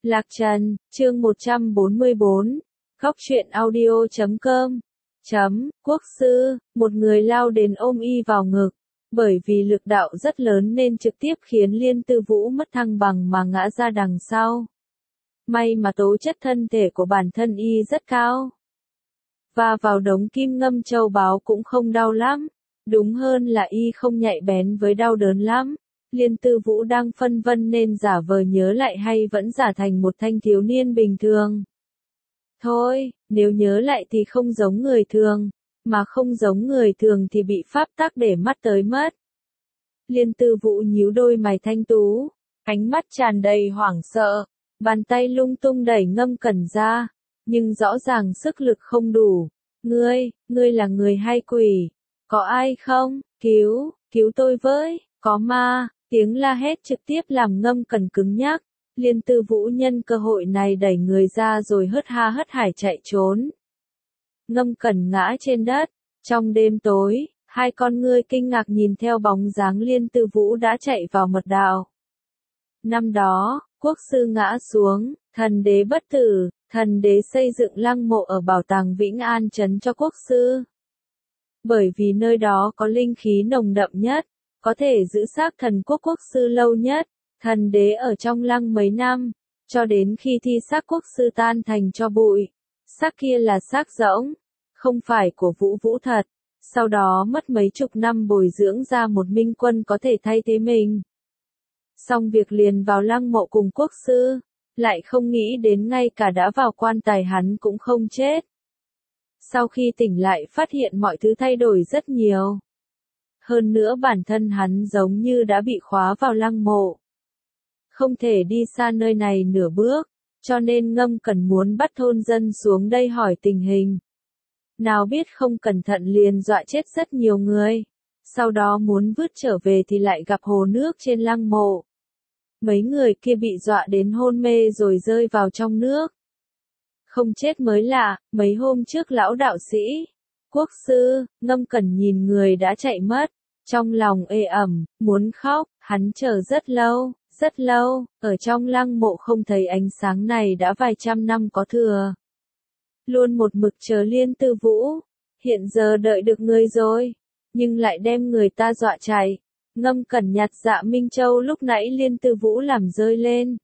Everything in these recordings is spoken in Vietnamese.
Lạc Trần, chương 144, Góc truyện audio.com. Quốc sư, một người lao đến ôm y vào ngực. Bởi vì lực đạo rất lớn nên trực tiếp khiến Liên Tư Vũ mất thăng bằng mà ngã ra đằng sau. May mà tố chất thân thể của bản thân y rất cao. Và vào đống kim ngâm châu báu cũng không đau lắm. Đúng hơn là y không nhạy bén với đau đớn lắm. Liên Tư Vũ đang phân vân nên giả vờ nhớ lại hay vẫn giả thành một thanh thiếu niên bình thường. Thôi, nếu nhớ lại thì không giống người thường, mà không giống người thường thì bị pháp tắc để mắt tới mất. Liên Tư Vũ nhíu đôi mày thanh tú, ánh mắt tràn đầy hoảng sợ, bàn tay lung tung đẩy Ngâm Cẩn ra, nhưng rõ ràng sức lực không đủ. Ngươi là người hay quỷ? Có ai không? Cứu tôi với, có ma. Tiếng la hét trực tiếp làm Ngâm Cẩn cứng nhắc. Liên Tư Vũ nhân cơ hội này đẩy người ra rồi hớt ha hớt hải chạy trốn. Ngâm Cẩn ngã trên đất. Trong đêm tối, hai con ngươi kinh ngạc nhìn theo bóng dáng Liên Tư Vũ đã chạy vào mật đạo. Năm đó, quốc sư ngã xuống, thần đế bất tử, thần đế xây dựng lăng mộ ở bảo tàng Vĩnh An trấn cho quốc sư. Bởi vì nơi đó có linh khí nồng đậm nhất, có thể giữ xác thần quốc sư lâu nhất, thần đế ở trong lăng mấy năm, cho đến khi thi xác quốc sư tan thành tro bụi. Xác kia là xác rỗng, không phải của Vũ Vũ thật, sau đó mất mấy chục năm bồi dưỡng ra một minh quân có thể thay thế mình. Xong việc liền vào lăng mộ cùng quốc sư, lại không nghĩ đến ngay cả đã vào quan tài hắn cũng không chết. Sau khi tỉnh lại phát hiện mọi thứ thay đổi rất nhiều. Hơn nữa bản thân hắn giống như đã bị khóa vào lăng mộ. Không thể đi xa nơi này nửa bước, cho nên Ngâm Cẩn muốn bắt thôn dân xuống đây hỏi tình hình. Nào biết không cẩn thận liền dọa chết rất nhiều người. Sau đó muốn vứt trở về thì lại gặp hồ nước trên lăng mộ. Mấy người kia bị dọa đến hôn mê rồi rơi vào trong nước. Không chết mới lạ, mấy hôm trước lão đạo sĩ, quốc sư, Ngâm Cẩn nhìn người đã chạy mất. Trong lòng ê ẩm, muốn khóc, hắn chờ rất lâu, ở trong lăng mộ không thấy ánh sáng này đã vài trăm năm có thừa. Luôn một mực chờ Liên Tư Vũ, hiện giờ đợi được người rồi, nhưng lại đem người ta dọa chạy. Ngâm Cẩn nhặt Dạ Minh Châu lúc nãy Liên Tư Vũ làm rơi lên.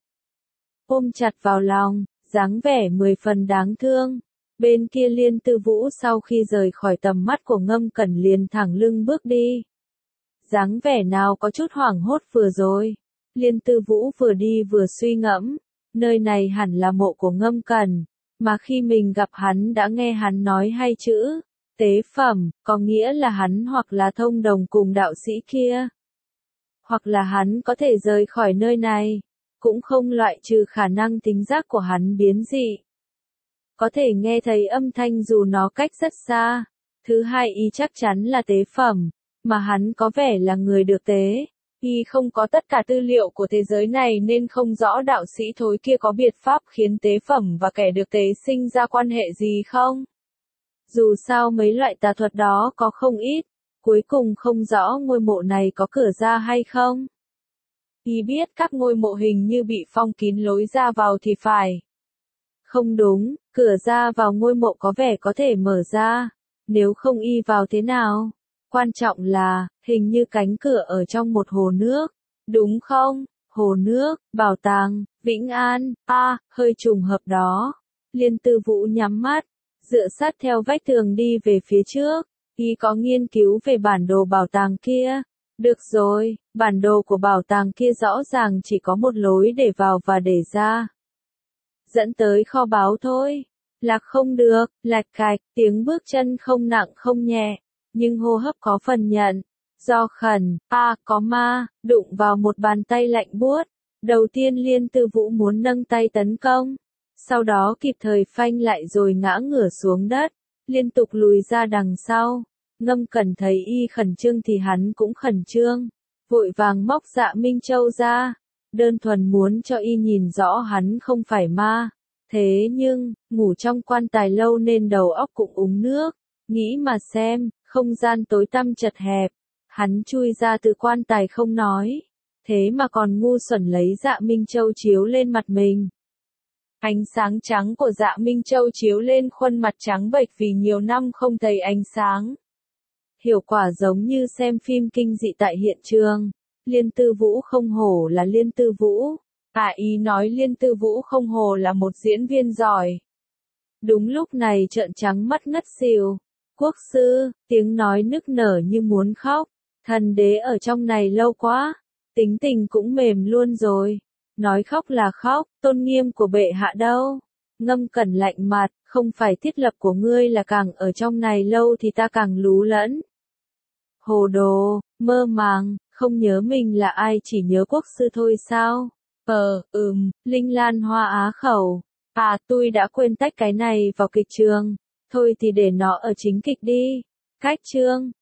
Ôm chặt vào lòng, dáng vẻ 10 phần đáng thương. Bên kia Liên Tư Vũ sau khi rời khỏi tầm mắt của Ngâm Cẩn liền thẳng lưng bước đi. Dáng vẻ nào có chút hoảng hốt vừa rồi. Liên Tư Vũ vừa đi vừa suy ngẫm, nơi này hẳn là mộ của Ngâm Cẩn, mà khi mình gặp hắn đã nghe hắn nói hai chữ, tế phẩm, có nghĩa là hắn hoặc là thông đồng cùng đạo sĩ kia, hoặc là hắn có thể rời khỏi nơi này, cũng không loại trừ khả năng thính giác của hắn biến dị. Có thể nghe thấy âm thanh dù nó cách rất xa. Thứ hai y chắc chắn là tế phẩm, mà hắn có vẻ là người được tế. Y không có tất cả tư liệu của thế giới này nên không rõ đạo sĩ thối kia có biện pháp khiến tế phẩm và kẻ được tế sinh ra quan hệ gì không. Dù sao mấy loại tà thuật đó có không ít, cuối cùng không rõ ngôi mộ này có cửa ra hay không. Y biết các ngôi mộ hình như bị phong kín lối ra vào thì phải. Không đúng, cửa ra vào ngôi mộ có vẻ có thể mở ra, nếu không y vào thế nào? Quan trọng là, hình như cánh cửa ở trong một hồ nước, đúng không? Hồ nước, bảo tàng, Vĩnh An, hơi trùng hợp đó. Liên Tư Vũ nhắm mắt, dựa sát theo vách tường đi về phía trước, y có nghiên cứu về bản đồ bảo tàng kia. Được rồi, bản đồ của bảo tàng kia rõ ràng chỉ có một lối để vào và để ra. Dẫn tới kho báu thôi. Lạc không được, lạch cạch, tiếng bước chân không nặng không nhẹ, nhưng hô hấp có phần nhận. Do khẩn, có ma, đụng vào một bàn tay lạnh buốt. Đầu tiên Liên Tư Vũ muốn nâng tay tấn công, sau đó kịp thời phanh lại rồi ngã ngửa xuống đất, liên tục lùi ra đằng sau. Ngâm Cẩn thấy y khẩn trương thì hắn cũng khẩn trương, vội vàng móc Dạ Minh Châu ra, đơn thuần muốn cho y nhìn rõ hắn không phải ma. Thế nhưng, ngủ trong quan tài lâu nên đầu óc cũng uống nước, nghĩ mà xem, không gian tối tăm chật hẹp, hắn chui ra từ quan tài không nói, thế mà còn ngu xuẩn lấy Dạ Minh Châu chiếu lên mặt mình. Ánh sáng trắng của Dạ Minh Châu chiếu lên khuôn mặt trắng bệch vì nhiều năm không thấy ánh sáng. Hiệu quả giống như xem phim kinh dị tại hiện trường. Liên Tư Vũ không hổ là Liên Tư Vũ. Ý nói Liên Tư Vũ không hổ là một diễn viên giỏi. Đúng lúc này trợn trắng mắt ngất xỉu. Quốc sư, tiếng nói nức nở như muốn khóc. Thần đế ở trong này lâu quá. Tính tình cũng mềm luôn rồi. Nói khóc là khóc, tôn nghiêm của bệ hạ đâu? Ngâm Cẩn lạnh mặt, không phải thiết lập của ngươi là càng ở trong này lâu thì ta càng lú lẫn. Hồ đồ, mơ màng, không nhớ mình là ai chỉ nhớ quốc sư thôi sao? Linh Lan Hoa á khẩu. Tôi đã quên tách cái này vào kịch trường. Thôi thì để nó ở chính kịch đi. Cách chương.